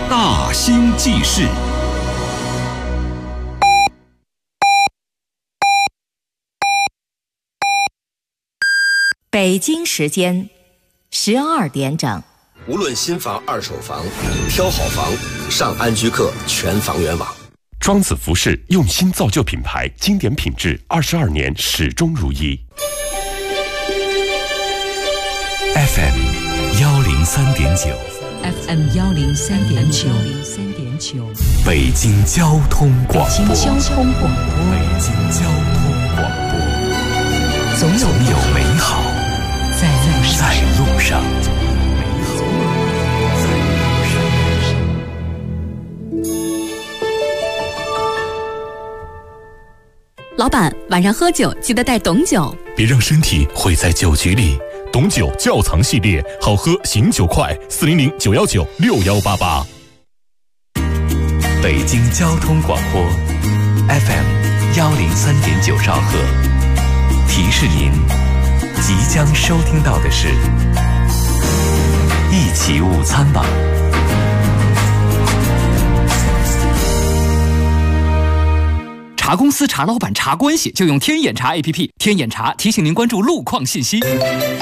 大兴记事。 北京时间12点整。 无论新房、二手房，挑好房，上安居客全房源网。 庄子服饰用心造就品牌，经典品质，22年始终如一。 FM 103.9 FM 103.9 北京交通广播。 北京交通广播。 北京交通广播。总有美好在路上。 老板，晚上喝酒记得带董酒， 别让身体毁在酒局里。董酒窖藏系列，好喝醒酒快，400-919-6188。北京交通广播 FM 103.9兆赫，提示您即将收听到的是一起午餐吧。 查公司、查老板、查关系，就用天眼查 APP。天眼查提醒您关注路况信息。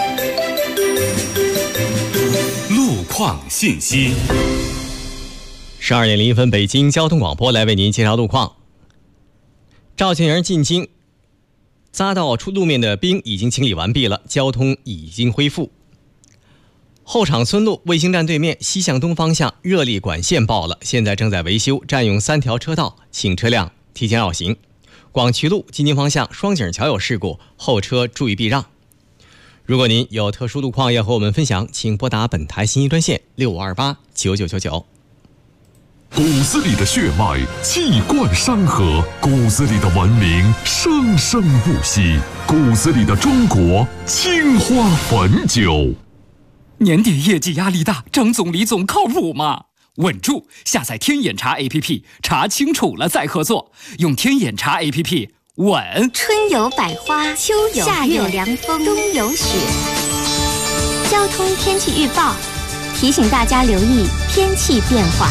路况信息。 12点01分，北京交通广播来为您介绍路况。赵庆营进京匝道出路面的冰已经清理完毕了，交通已经恢复。后场村路卫星站对面西向东方向热力管线爆了，现在正在维修，占用3条车道，请车辆提前绕行。广渠路进京方向双井桥有事故，后车注意避让。如果您有特殊路况要和我们分享，请拨打本台信息专线6528-9999。 骨子里的血脉气贯山河，骨子里的文明生生不息，骨子里的中国青花汾酒。 年底业绩压力大，张总李总靠谱吗？稳住！下载天眼查 APP， 查清楚了再合作。用天眼查 APP， 稳。 春有百花，秋有夏有凉风，冬有雪。交通天气预报提醒大家留意天气变化。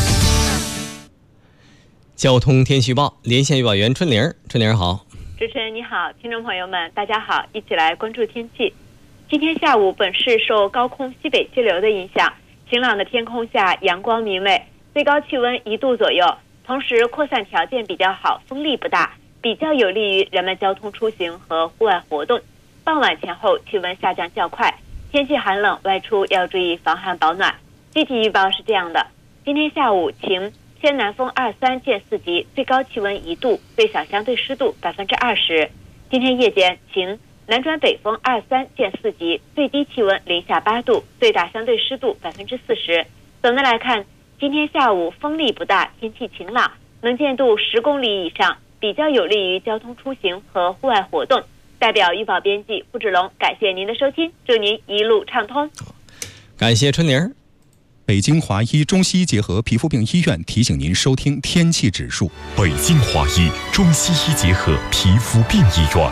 交通天气预报，连线预报员春玲。春玲好。 主持人你好，听众朋友们大家好，一起来关注天气。今天下午本市受高空西北气流的影响，晴朗的天空下阳光明媚，最高气温1度左右，同时扩散条件比较好，风力不大，比较有利于人们交通出行和户外活动。傍晚前后气温下降较快，天气寒冷，外出要注意防寒保暖。具体预报是这样的：今天下午晴，偏南风2、3见4级，最高气温1度，最小相对湿度20%。今天夜间晴，南转北风2、3见4级，最低气温零下8度，最大相对湿度40%。总的来看，今天下午风力不大，天气晴朗，能见度10公里以上，比较有利于交通出行和户外活动。代表预报编辑付志龙，感谢您的收听，祝您一路畅通。 感谢春玲。 北京华医中西医结合皮肤病医院提醒您收听天气指数。 北京华医中西医结合皮肤病医院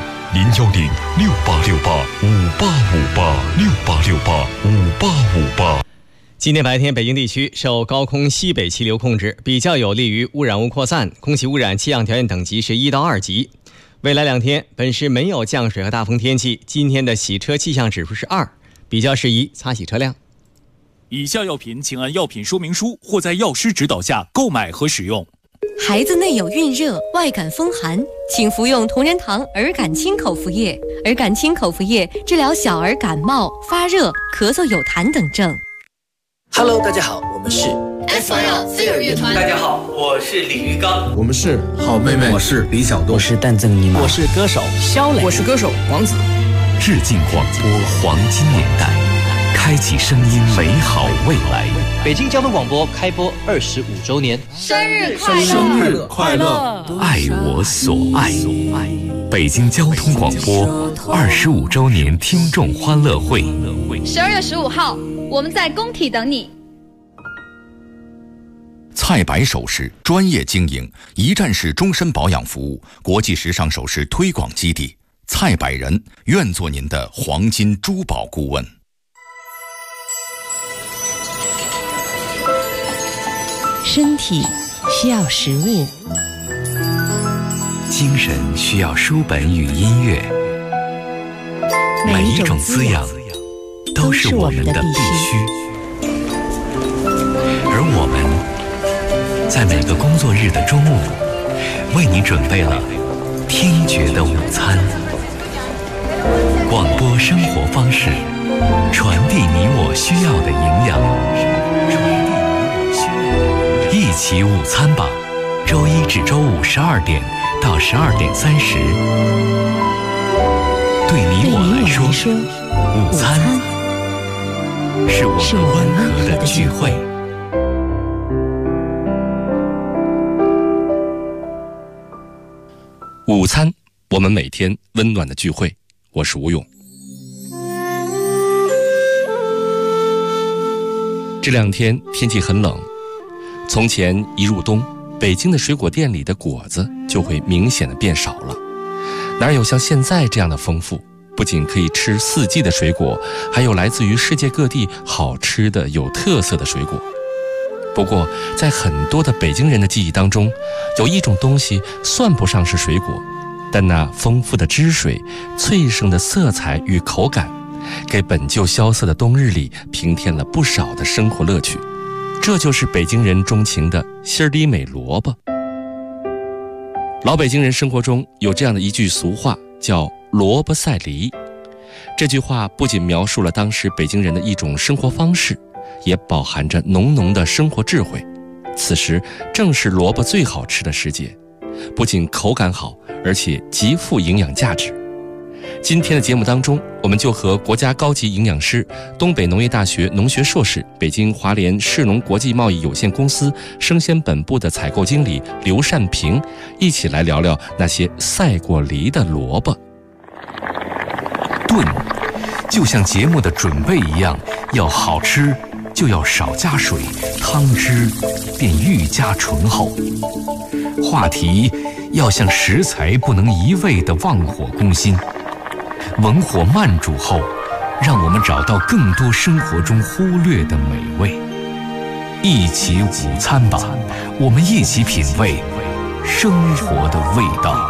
，010-6868-5858，6868-5858。 今天白天，北京地区受高空西北气流控制，比较有利于污染物扩散，空气污染气象条件等级是1到2级。未来2天，本市没有降水和大风天气。今天的洗车气象指数是2，比较适宜擦洗车辆。 以下药品请按药品说明书或在药师指导下购买和使用。 孩子内有孕热、外感风寒，请服用同仁堂儿感清口服液。儿感清口服液治疗小儿感冒、发热、咳嗽、有痰等症。 Hello， 大家好，我们是 SYL Fear 乐团。 大家好，我是李玉刚。 我们是好妹妹。 我是李小东。 我是蛋赠尼玛。 我是歌手肖磊。 我是歌手王子。 致敬广播黄金年代，开启声音美好未来。 北京交通广播开播25周年， 生日快乐！ 生日快乐！ 爱我所爱。北京交通广播25周年听众欢乐会 ，12月15号，我们在工体等你。 蔡白首饰专业经营，一站式终身保养服务，国际时尚首饰推广基地。蔡百人愿做您的黄金珠宝顾问。 身体需要食物， 精神需要书本与音乐，每一种滋养都是我们的必须。而我们在每个工作日的中午，为你准备了听觉的午餐。广播生活方式，传递你我需要的营养。一起午餐吧，周一至周五12点到12点30。对你我来说，午餐是我们温和的聚会。 午餐，我们每天温暖的聚会。我是吴勇。这两天天气很冷，从前一入冬，北京的水果店里的果子就会明显的变少了，哪有像现在这样的丰富？不仅可以吃4季的水果，还有来自于世界各地好吃的有特色的水果。不过在很多的北京人的记忆当中，有一种东西算不上是水果，但那丰富的汁水、脆生的色彩与口感，给本就萧瑟的冬日里平添了不少的生活乐趣。这就是北京人钟情的心里美萝卜。老北京人生活中有这样的一句俗话，叫萝卜赛梨。这句话不仅描述了当时北京人的一种生活方式，也饱含着浓浓的生活智慧。此时正是萝卜最好吃的时节，不仅口感好，而且极富营养价值。今天的节目当中，我们就和国家高级营养师、东北农业大学农学硕士、北京华联市农国际贸易有限公司生鲜本部的采购经理刘善平一起来聊聊那些赛过梨的萝卜。 炖就像节目的准备一样，要好吃就要少加水，汤汁便愈加醇厚。话题要像食材不能一味地忘火攻心，文火慢煮后，让我们找到更多生活中忽略的美味。一起午餐吧，我们一起品味生活的味道。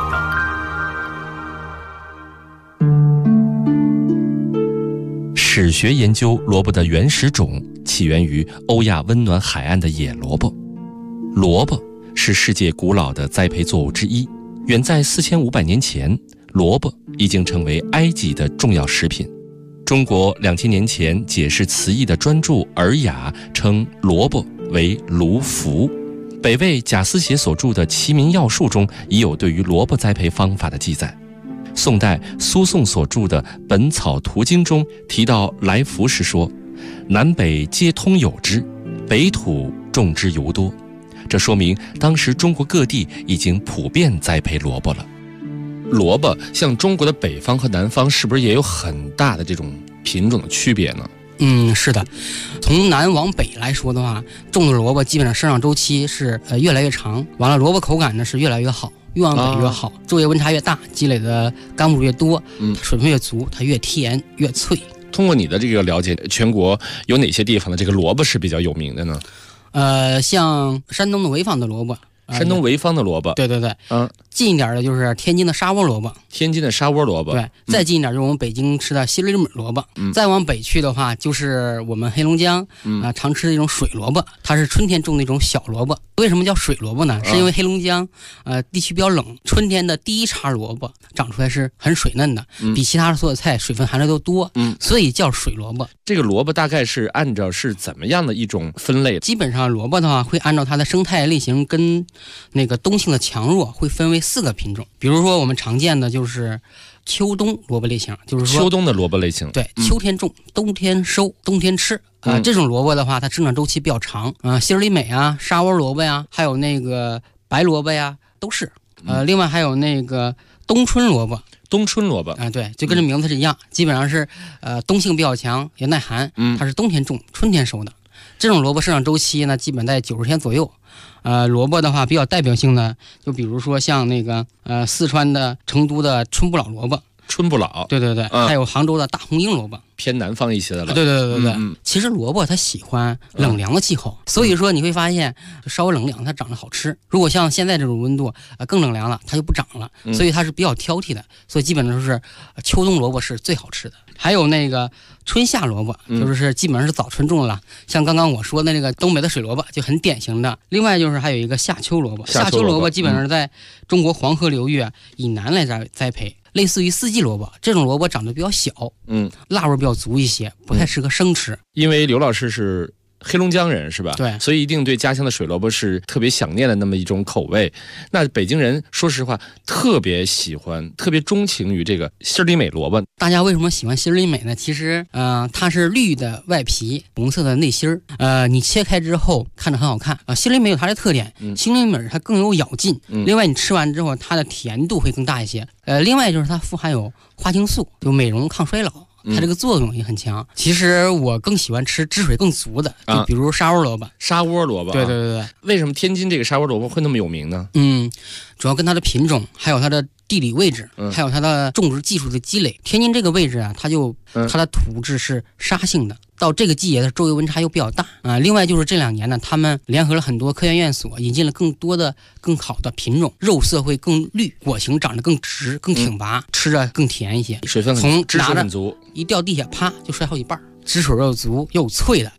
史学研究萝卜的原始种起源于欧亚温暖海岸的野萝卜。萝卜是世界古老的栽培作物之一，远在4500年前，萝卜已经成为埃及的重要食品。中国2000年前解释词义的专著《尔雅》称萝卜为芦菔。北魏贾思勰所著的《齐民要术》中已有对于萝卜栽培方法的记载。宋代苏颂所著的《本草图经》中提到来福时说，南北皆通有之，北土种之尤多。这说明当时中国各地已经普遍栽培萝卜了。萝卜像中国的北方和南方是不是也有很大的这种品种的区别呢？ 是的，从南往北来说的话，种的萝卜基本上生长周期是越来越长，完了萝卜口感呢是越来越好，越往北越好，昼夜温差越大，积累的干物越多，水分越足，它越甜越脆。 通过你的这个了解，全国有哪些地方的这个萝卜是比较有名的呢？ 像山东的潍坊的萝卜， 山东潍坊的萝卜， 对，近一点的就是天津的沙窝萝卜，对，再近一点就是我们北京吃的心里美萝卜，再往北去的话就是我们黑龙江常吃的一种水萝卜，它是春天种的一种小萝卜。为什么叫水萝卜呢？是因为黑龙江地区比较冷，春天的第一茬萝卜长出来是很水嫩的，比其他的所有菜水分含量都多，所以叫水萝卜。 这个萝卜大概是按照是怎么样的一种分类？ 基本上萝卜的话会按照它的生态类型跟那个冬性的强弱会分为4个品种。比如说我们常见的就是秋冬萝卜类型，就是说秋冬的萝卜类型， 对，秋天种，冬天收，冬天吃这种萝卜的话，它生长周期比较长心里美啊，沙窝萝卜呀，还有那个白萝卜呀，都是另外还有那个冬春萝卜对，就跟这名字是一样，基本上是冬性比较强，也耐寒，它是冬天种，春天收的。这种萝卜生长周期呢，基本在90天左右。萝卜的话比较代表性的，就比如说像那个四川的成都的春不老萝卜， 春不老。 对对对，还有杭州的大红缨萝卜， 偏南方一些的了。 对对对对对。其实萝卜它喜欢冷凉的气候，所以说你会发现稍微冷凉它长得好吃。如果像现在这种温度更冷凉了，它就不长了，所以它是比较挑剔的。所以基本上是秋冬萝卜是最好吃的。还有那个春夏萝卜，就是基本上是早春种的了。像刚刚我说的那个东北的水萝卜就很典型的。另外就是还有一个夏秋萝卜，夏秋萝卜基本上在中国黄河流域以南来栽培，类似于四季萝卜。这种萝卜长得比较小，辣味比较足一些，不太适合生吃。 因为刘老师是黑龙江人是吧？ 对， 所以一定对家乡的水萝卜是特别想念的那么一种口味。那北京人说实话特别喜欢、特别钟情于这个心里美萝卜。 大家为什么喜欢心里美呢？其实它是绿的外皮，红色的内心你切开之后看着很好看心里美有它的特点，心里美它更有咬劲。另外你吃完之后它的甜度会更大一些。另外就是它富含有花青素，就美容抗衰老。它这个作用也很强。其实我更喜欢吃汁水更足的，就比如沙窝萝卜。 沙窝萝卜， 对对对对。 为什么天津这个沙窝萝卜会那么有名呢？ 主要跟它的品种，还有它的地理位置，还有它的种植技术的积累。天津这个位置它的土质是沙性的，到这个季节的周围温差又比较大另外就是这2年呢，他们联合了很多科研院所，引进了更多的更好的品种，肉色会更绿，果形长得更直更挺拔，吃着更甜一些， 水分汁水很足， 一掉地下啪就摔好几瓣，汁水又足又脆的。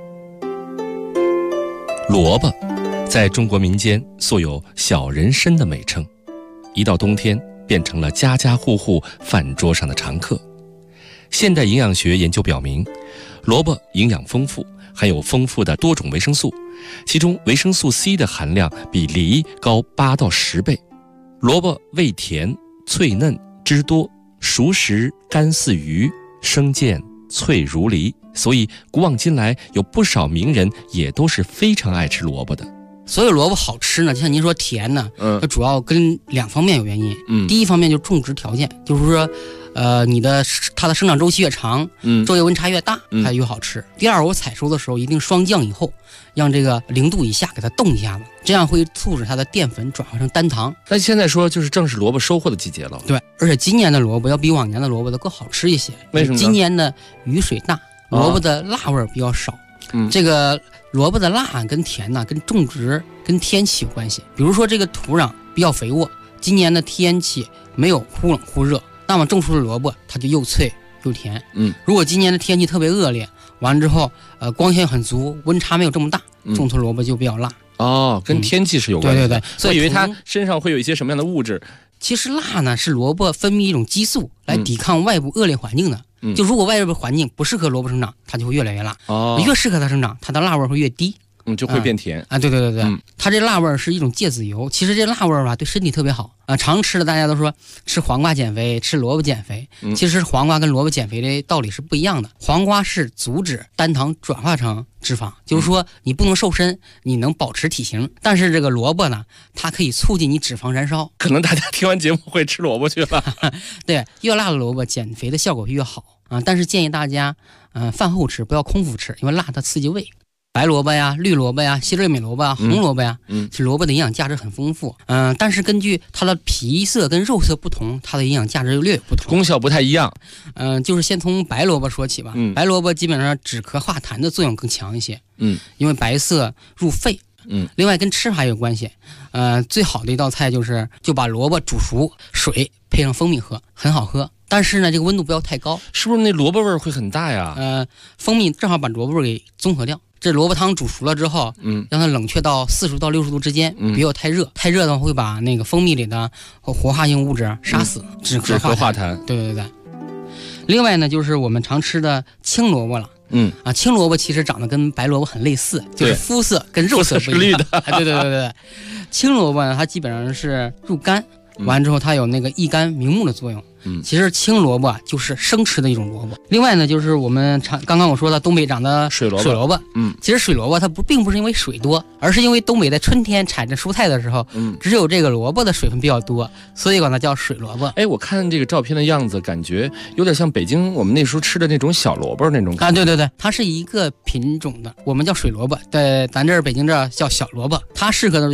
萝卜在中国民间素有小人参的美称，一到冬天变成了家家户户饭桌上的常客。现代营养学研究表明，萝卜营养丰富，含有丰富的多种维生素，其中维生素 C 的含量比梨高8到10倍。萝卜味甜、脆嫩、汁多，熟时甘似鱼，生见脆如梨，所以古往今来有不少名人也都是非常爱吃萝卜的。 所有萝卜好吃呢，就像您说甜呢，它主要跟2方面有原因。第一方面就是种植条件，就是说它的生长周期越长，昼夜温差越大，它越好吃。第二，我采收的时候一定霜降以后，让这个0度以下给它冻一下子，这样会促使它的淀粉转化成单糖。 但现在说就是正是萝卜收获的季节了。 对，而且今年的萝卜要比往年的萝卜都更好吃一些。 为什么呢？ 今年的雨水大，萝卜的辣味比较少。这个萝卜的辣跟甜呢，跟种植跟天气有关系。比如说这个土壤比较肥沃，今年的天气没有忽冷忽热，那么种出的萝卜它就又脆又甜。如果今年的天气特别恶劣，完了之后光线很足，温差没有这么大，种出萝卜就比较辣。 跟天气是有关系的。 对对对， 我以为它身上会有一些什么样的物质。 其实辣呢是萝卜分泌一种激素来抵抗外部恶劣环境的。就如果外部环境不适合萝卜生长，它就会越来越辣。越适合它生长，它的辣味会越低。 就会变甜对对对对，它这辣味是一种芥子油。其实这辣味吧对身体特别好常吃的大家都说吃黄瓜减肥，吃萝卜减肥。其实黄瓜跟萝卜减肥的道理是不一样的。黄瓜是阻止单糖转化成脂肪，就是说你不能瘦身，你能保持体型。但是这个萝卜呢，它可以促进你脂肪燃烧。 可能大家听完节目会吃萝卜去了。 对，越辣的萝卜减肥的效果会越好但是建议大家饭后吃，不要空腹吃，因为辣它刺激胃。白萝卜呀、绿萝卜呀、西瑞美萝卜呀、红萝卜呀，其实萝卜的营养价值很丰富。但是根据它的皮色跟肉色不同，它的营养价值略有不同， 功效不太一样。 就是先从白萝卜说起吧。白萝卜基本上止咳化痰的作用更强一些。因为白色入肺。另外跟吃法有关系。最好的一道菜就把萝卜煮熟，水配上蜂蜜喝，很好喝。但是呢，这个温度不要太高。 是不是那萝卜味会很大呀？ 蜂蜜正好把萝卜味给综合掉。这萝卜汤煮熟了之后，让它冷却到40到60度之间，别有太热。太热的话会把那个蜂蜜里的活化性物质杀死，止咳化痰。对对对。另外呢，就是我们常吃的青萝卜了。青萝卜其实长得跟白萝卜很类似，就是肤色跟肉色不一样。对对对对对。青萝卜呢，它基本上是入肝，完之后它有那个益肝明目的作用。其实青萝卜就是生吃的一种萝卜。另外呢，就是我们刚刚我说的东北长的水萝卜。其实水萝卜它并不是因为水多，而是因为东北在春天产这蔬菜的时候，只有这个萝卜的水分比较多，所以管它叫水萝卜。 我看这个照片的样子，感觉有点像北京我们那时候吃的那种小萝卜那种感觉。 对对对，它是一个品种的，我们叫水萝卜，在咱这儿北京这儿叫小萝卜。它适合的就是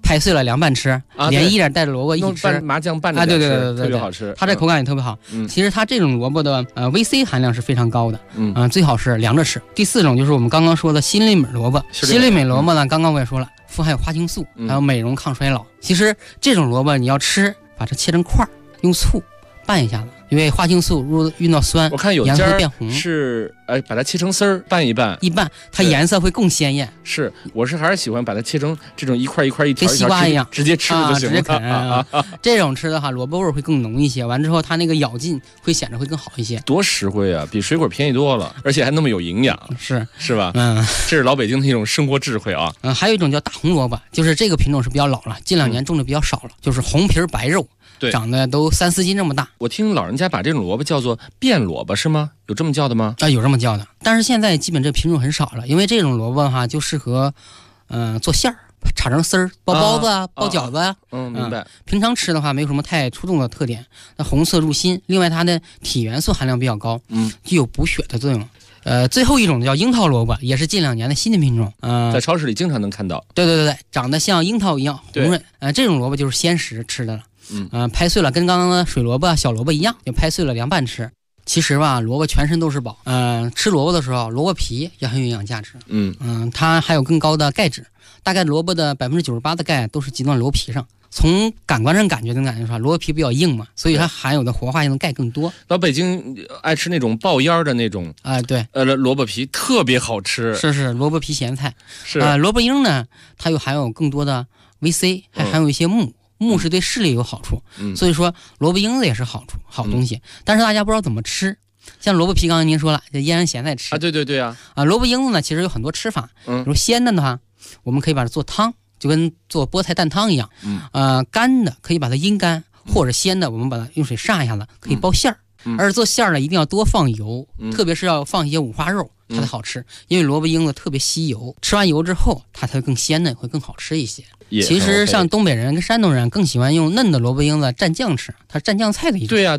拍碎了凉拌吃，连一点带着萝卜一起吃， 麻酱拌着吃， 对， 特别好吃。 它这口感也特别好。其实它这种萝卜的VC 含量是非常高的，最好是凉着吃。第4种就是我们刚刚说的心里美萝卜，心里美萝卜呢，刚刚我也说了，富含有花青素，还有美容抗衰老。其实这种萝卜你要吃，把它切成块，用醋拌一下子。因为花青素遇到酸， 我看有颜色会变红， 是把它切成丝儿拌一拌， 它颜色会更鲜艳。 是，我还是喜欢把它切成这种一块一块一条， 跟西瓜一样， 直接吃就行了。 直接啃这种吃的话，萝卜味会更浓一些。完之后，它那个咬劲会显得会更好一些。 多实惠啊，比水果便宜多了，而且还那么有营养，是吧？这是老北京的一种生活智慧啊。 还有一种叫大红萝卜，就是这个品种是比较老了，近2年种的比较少了，就是红皮白肉。 对， 长得都3、4斤这么大。 我听老人家把这种萝卜叫做变萝卜，是吗？有这么叫的吗？ 有这么叫的，但是现在基本这品种很少了，因为这种萝卜的话就适合，做馅儿，炒成丝儿，包包子啊，包饺子啊。 明白。 平常吃的话没有什么太出众的特点，那红色入心，另外它的体元素含量比较高，具有补血的作用。最后一种叫樱桃萝卜，也是近2年的新的品种。 在超市里经常能看到。 对，长得像樱桃一样红润。这种萝卜就是鲜食吃的了。拍碎了，跟刚刚的水萝卜、小萝卜一样，就拍碎了凉拌吃。其实吧，萝卜全身都是宝。吃萝卜的时候，萝卜皮也很有营养价值。它还有更高的钙质，大概萝卜的98%的钙都是集中在萝卜皮上。从感官上感觉能感觉出来，萝卜皮比较硬嘛，所以它含有的活化性的钙更多。 老北京爱吃那种爆烟的那种对， 萝卜皮特别好吃。 是萝卜皮咸菜。 是萝卜缨呢，它又含有更多的 VC， 还含有一些钼。钼是对视力有好处，所以说萝卜缨子也是好东西。但是大家不知道怎么吃，像萝卜皮刚才您说了，就腌成咸菜吃对啊。 萝卜缨子呢，其实有很多吃法。比如鲜的话，我们可以把它做汤，就跟做菠菜蛋汤一样。干的可以把它阴干，或者鲜的我们把它用水炸一下子，可以包馅儿。而做馅儿呢，一定要多放油，特别是要放一些五花肉，它才好吃。因为萝卜缨子特别吸油，吃完油之后它才会更鲜嫩，会更好吃一些。其实像东北人跟山东人更喜欢用嫩的萝卜缨子蘸酱吃，它是蘸酱菜的一种。 对呀。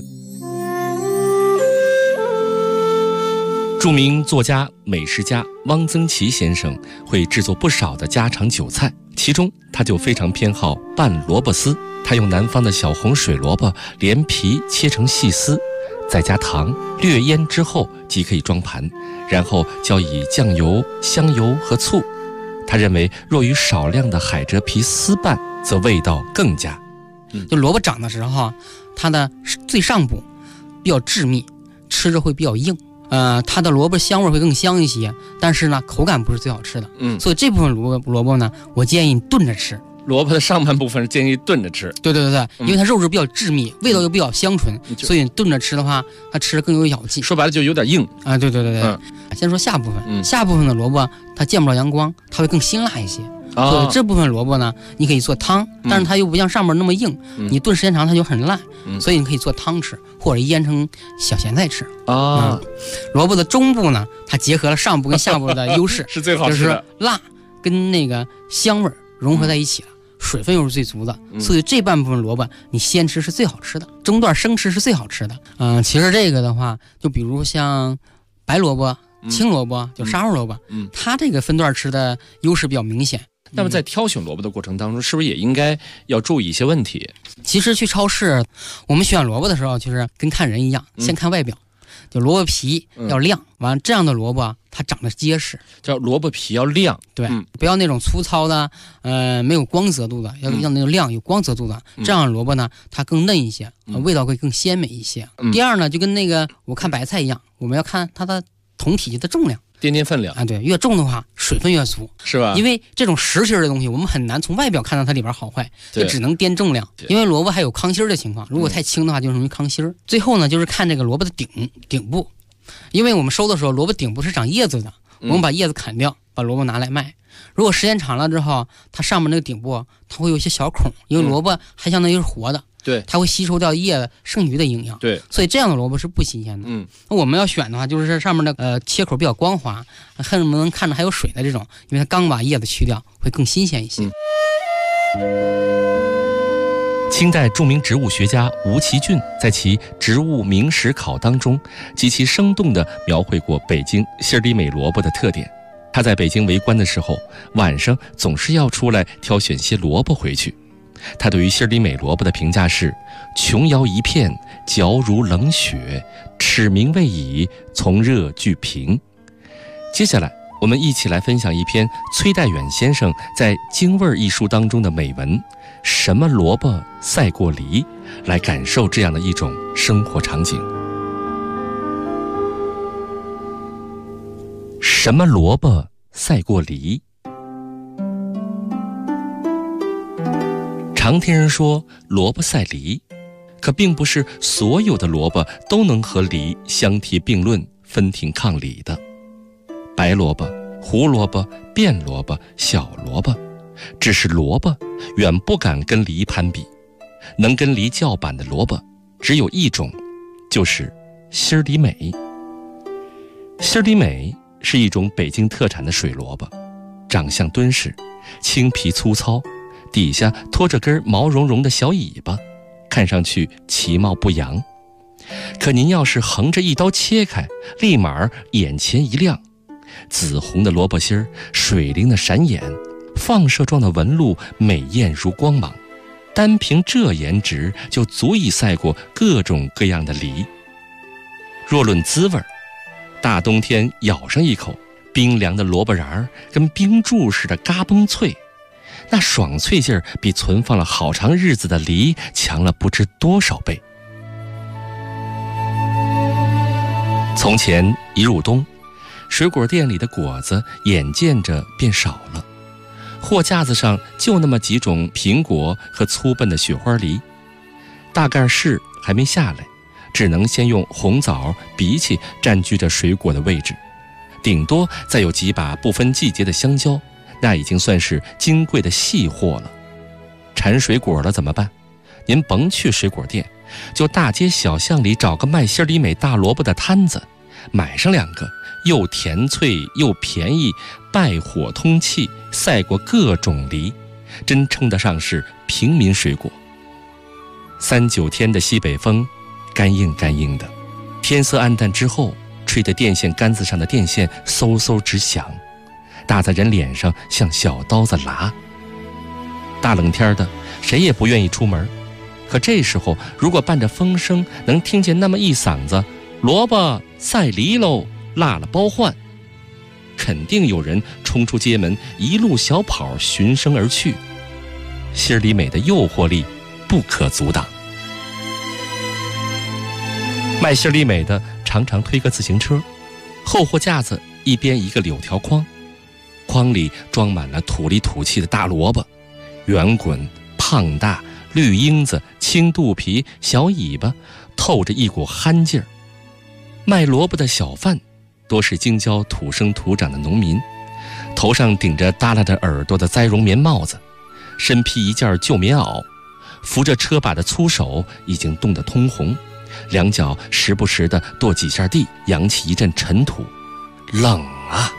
著名作家、美食家汪曾祺先生会制作不少的家常酒菜，其中他就非常偏好拌萝卜丝。他用南方的小红水萝卜连皮切成细丝，再加糖，略腌之后即可以装盘，然后浇以酱油、香油和醋。他认为，若与少量的海蜇皮丝拌，则味道更佳。 就萝卜长的时候，它的最上部比较致密，吃着会比较硬。它的萝卜香味会更香一些，但是呢，口感不是最好吃的。所以这部分萝卜呢，我建议你炖着吃。 萝卜的上半部分是建议炖着吃。 对，因为它肉质比较致密，味道又比较香醇，所以炖着吃的话，它吃着更有咬劲。 说白了就有点硬啊。对。先说下部分，下部分的萝卜它见不着阳光，它会更辛辣一些。所以这部分萝卜呢，你可以做汤，但是它又不像上面那么硬，你炖时间长它就很烂，所以你可以做汤吃，或者腌成小咸菜吃。萝卜的中部呢，它结合了上部跟下部的优势， 是最好吃的， 就是辣跟那个香味融合在一起了。水分又是最足的，所以这半部分萝卜你鲜吃是最好吃的，中段生吃是最好吃的。其实这个的话，就比如像白萝卜、青萝卜，就沙窝萝卜，它这个分段吃的优势比较明显。 那么在挑选萝卜的过程当中，是不是也应该要注意一些问题？ 其实去超市，我们选萝卜的时候，就是跟看人一样，先看外表。就萝卜皮要亮，完了这样的萝卜它长得结实， 叫萝卜皮要亮， 对，不要那种粗糙的，没有光泽度的，要那种亮有光泽度的，这样的萝卜呢，它更嫩一些，味道会更鲜美一些。第二呢，就跟那个我看白菜一样，我们要看它的总体积的重量。 掂分量啊，对，越重的话水分越足， 是吧？ 因为这种实心的东西，我们很难从外表看到它里边好坏，就只能掂重量。因为萝卜还有糠心的情况，如果太轻的话，就容易糠心。最后呢，就是看这个萝卜的顶部，因为我们收的时候，萝卜顶部是长叶子的，我们把叶子砍掉，把萝卜拿来卖。如果时间长了之后，它上面那个顶部它会有一些小孔，因为萝卜还相当于是活的。 对， 它会吸收掉叶子剩余的营养。 对， 所以这样的萝卜是不新鲜的。那我们要选的话，就是上面的切口比较光滑，恨不能看着还有水的这种，因为它刚把叶子去掉，会更新鲜一些。 清代著名植物学家吴其俊在其《植物名实考》当中，极其生动地描绘过北京心里美萝卜的特点。 他在北京为官的时候，晚上总是要出来挑选些萝卜回去。他对于心里美萝卜的评价是：琼瑶一片，嚼如冷雪，齿明未已，从热俱平。接下来我们一起来分享一篇崔代远先生在《京味》一书当中的美文，什么萝卜赛过梨，来感受这样的一种生活场景。什么萝卜赛过梨？常听人说萝卜赛梨，可并不是所有的萝卜都能和梨相提并论、分庭抗礼的。白萝卜、胡萝卜、便萝卜、小萝卜，只是萝卜远不敢跟梨攀比。能跟梨叫板的萝卜只有一种，就是心里美。心里美是一种北京特产的水萝卜，长相敦实，青皮粗糙，底下拖着根毛茸茸的小尾巴，看上去其貌不扬。可您要是横着一刀切开，立马眼前一亮，紫红的萝卜心儿，水灵的闪眼，放射状的纹路美艳如光芒，单凭这颜值就足以赛过各种各样的梨。若论滋味，大冬天咬上一口，冰凉的萝卜瓤儿跟冰柱似的嘎嘣脆，那爽脆劲儿比存放了好长日子的梨强了不知多少倍。从前一入冬，水果店里的果子眼见着变少了，货架子上就那么几种苹果和粗笨的雪花梨。大概是还没下来，只能先用红枣、荸荠占据着水果的位置，顶多再有几把不分季节的香蕉，那已经算是金贵的细货了。馋水果了怎么办？您甭去水果店，就大街小巷里找个卖心里美大萝卜的摊子，买上2个，又甜脆又便宜，败火通气，赛过各种梨，真称得上是平民水果。3、9天的西北风，干硬干硬的，天色暗淡之后，吹得电线杆子上的电线嗖嗖直响，打在人脸上像小刀子剌。大冷天的，谁也不愿意出门，可这时候如果伴着风声能听见那么一嗓子萝卜赛梨喽，辣了包换，肯定有人冲出街门，一路小跑循声而去。心里美的诱惑力不可阻挡。卖心里美的常常推个自行车，后货架子一边一个柳条筐，筐里装满了土里土气的大萝卜，圆滚、胖大、绿缨子、青肚皮、小尾巴，透着一股憨劲儿。卖萝卜的小贩多是京郊土生土长的农民，头上顶着耷拉着耳朵的栽绒棉帽子，身披一件旧棉袄，扶着车把的粗手已经冻得通红，两脚时不时地跺几下地，扬起一阵尘土，冷啊！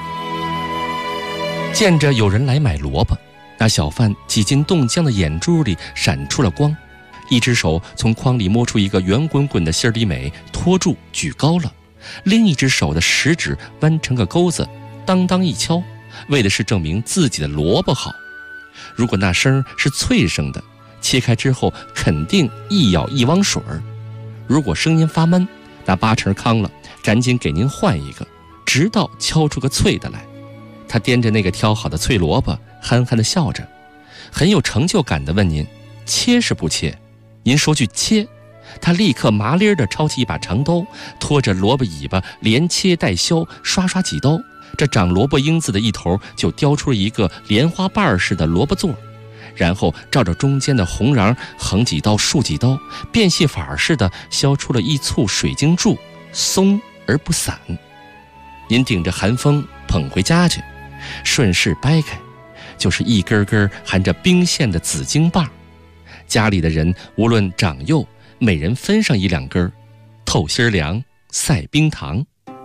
见着有人来买萝卜，那小贩几近冻僵的眼珠里闪出了光，一只手从筐里摸出一个圆滚滚的心里美，托住举高了，另一只手的食指弯成个钩子，当当一敲，为的是证明自己的萝卜好。如果那声是脆声的，切开之后肯定一咬一汪水儿；如果声音发闷，那8成糠了，赶紧给您换一个，直到敲出个脆的来。他掂着那个挑好的脆萝卜，憨憨地笑着，很有成就感地问您：切是不切？您说句切，他立刻麻利地抄起一把长刀，拖着萝卜尾巴连切带削，刷刷几刀，这长萝卜缨子的一头就雕出了一个莲花瓣似的萝卜座，然后照着中间的红瓤横几刀竖几刀，变戏法似的削出了一簇水晶柱，松而不散。您顶着寒风捧回家去，顺势掰开，就是一根根含着冰线的紫晶棒。家里的人无论长幼，每人分上1、2根，透心凉，赛冰糖。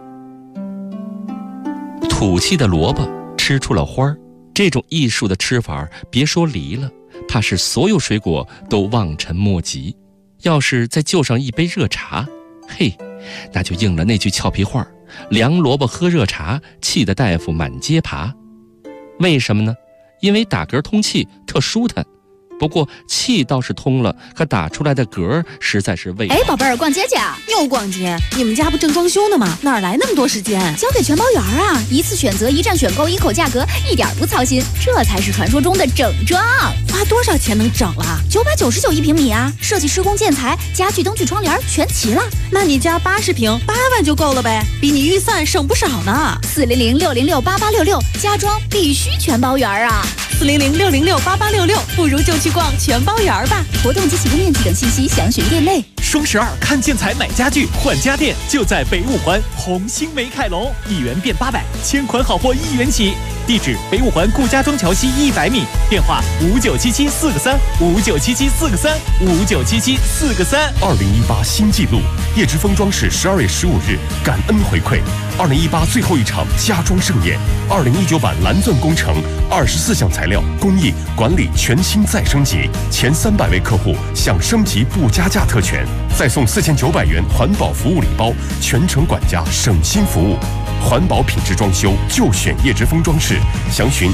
土气的萝卜吃出了花儿，这种艺术的吃法，别说梨了，怕是所有水果都望尘莫及。要是再就上一杯热茶，嘿，那就应了那句俏皮话： 凉萝卜喝热茶，气得大夫满街爬。为什么呢？因为打嗝通气特舒坦。不过气倒是通了，可打出来的嗝实在是胃。 哎，宝贝儿，逛街去啊？ 又逛街？你们家不正装修呢吗？哪来那么多时间？ 交给全包园啊！一次选择，一站选购，一口价格，一点不操心，这才是传说中的整装。 花多少钱能整了 ？999一平米啊！设计、施工、建材、家具、灯具、窗帘全齐了。 那你家80平8万就够了呗，比你预算省不少呢。 400-606-8866，家装必须全包园啊 ！400-606-8866，不如就去逛全包园吧。 活动及起步面积等信息详询店内。 双12看建材买家具换家电，就在北五环红星美凯龙，1元变800，千款好货1元起。地址：北五环顾家庄桥西100米，电话5977-4个3，5977-4个3，5977-4个3。 2018新纪录，叶之峰装饰12月15日感恩回馈2018最后一场家装盛宴，2019版蓝钻工程24项材料、工艺、管理全新再升级，前300位客户享升级不加价特权，再送4900元环保服务礼包，全程管家省心服务。环保品质装修就选叶之峰装饰，详询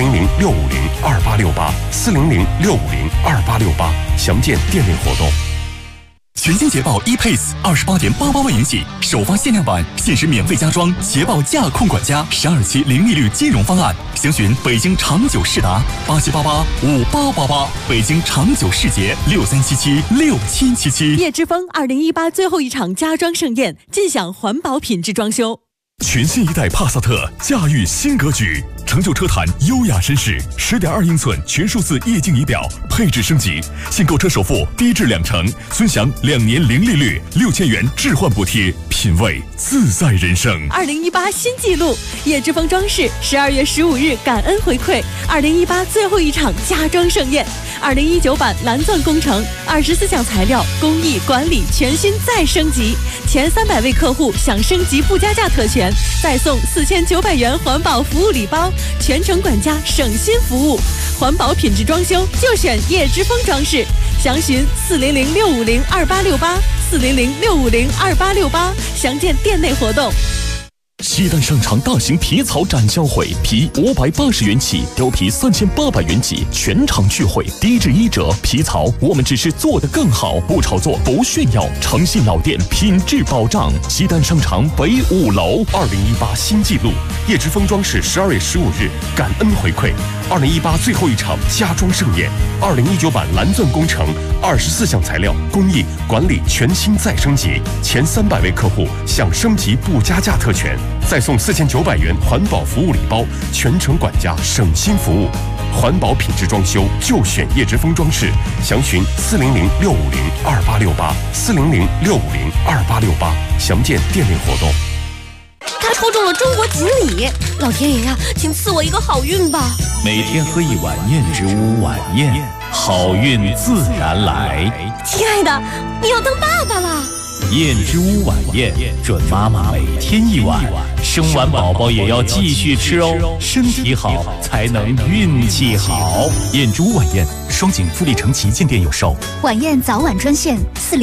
400-650-2868，400-650-2868，详见店内活动。 全新捷豹 ePace28.88万元起，首发限量版，限时免费加装捷豹驾控管家12期零利率金融方案，详询北京长久世达87885888，北京长久世捷63776777。 叶之峰2018最后一场家装盛宴，尽享环保品质装修。 全新一代帕萨特驾驭新格局，成就车坛优雅绅士，10.2英寸全数字液晶仪表，配置升级，现购车首付低至20%，尊享2年零利率，6000元置换补贴，品味自在人生。 2018新纪录，叶之峰装饰12月15日感恩回馈2018最后一场家装盛宴，2019版蓝钻工程24项材料、工艺、管理全新再升级，前300位客户享升级不加价特权，再送4900元环保服务礼包，全程管家省心服务。环保品质装修就选叶之峰装饰，详询400-650-2868，400-650-2868，详见店内活动。 西单商场大型皮草展销会，皮580元起，貂皮3800元起，全场聚会，低至1折。皮草我们只是做得更好，不炒作，不炫耀，诚信老店，品质保障。西单商场北5楼。2018新纪录，叶之峰装饰12月15日感恩回馈2018最后一场家装盛宴，2019版蓝钻工程24项材料、工艺、管理全新再升级，前300位客户享升级不加价特权，再送4900元环保服务礼包，全程管家省心服务。环保品质装修就选叶之峰装饰，详询400-650-2868，400-650-2868，详见店内活动。 他抽中了中国锦鲤，老天爷呀，请赐我一个好运吧！ 每天喝一碗燕之屋晚宴，好运自然来。 亲爱的，你要当爸爸了！ 燕之屋晚宴，准妈妈每天一碗，生完宝宝也要继续吃哦，身体好才能运气好。燕之屋晚宴，双井富力城旗舰店有售。 晚宴早晚专线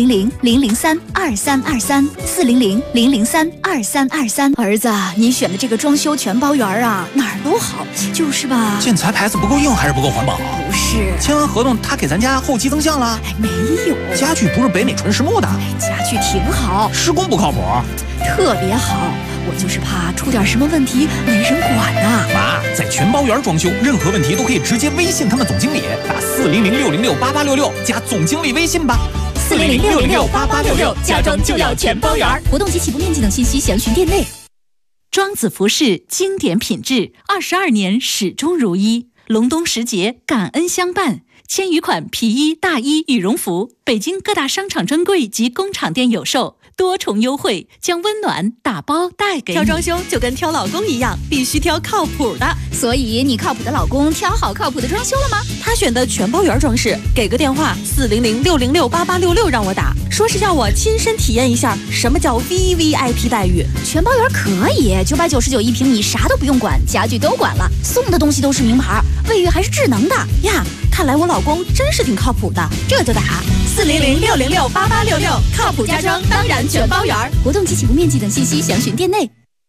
400-003-2323，400-003-2323。儿子，你选的这个装修全包园啊，哪儿都好，就是吧？ 建材牌子不够硬还是不够环保？ 不是， 签完合同他给咱家后期增项了？ 没有， 家具不是北美纯实木的， 家具挺好， 施工不靠谱， 特别好。我就是怕出点什么问题没人管呐。 妈，在全包园装修，任何问题都可以直接微信他们总经理，打400-606-8866加总经理微信吧。 400-606-8866，家装就要全包园。活动及起步面积等信息详询店内。 庄子服饰经典品质，22年始终如一。隆冬时节，感恩相伴。千余款皮衣、大衣、羽绒服，北京各大商场专柜及工厂店有售，多重优惠，将温暖打包带给你。 挑装修就跟挑老公一样，必须挑靠谱的。 所以你靠谱的老公挑好靠谱的装修了吗？ 他选的全包园装饰，给个电话400-606-8866让我打，说是要我亲身体验一下什么叫 VVIP 待遇。 全包园可以，999一平米，啥都不用管，家具都管了，送的东西都是名牌，卫浴还是智能的呀。看来我老公真是挺靠谱的，这就打 400-606-8866，靠谱家装当然全包园。活动及起步面积等信息详询店内。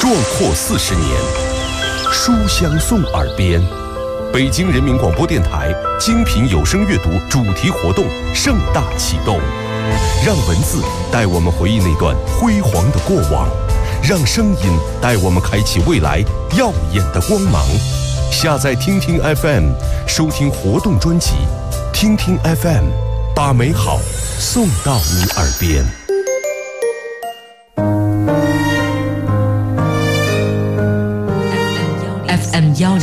壮阔40年，书香送耳边。北京人民广播电台精品有声阅读主题活动盛大启动，让文字带我们回忆那段辉煌的过往，让声音带我们开启未来耀眼的光芒。下载听听 FM， 收听活动专辑，听听 FM， 把美好送到你耳边。 FM 10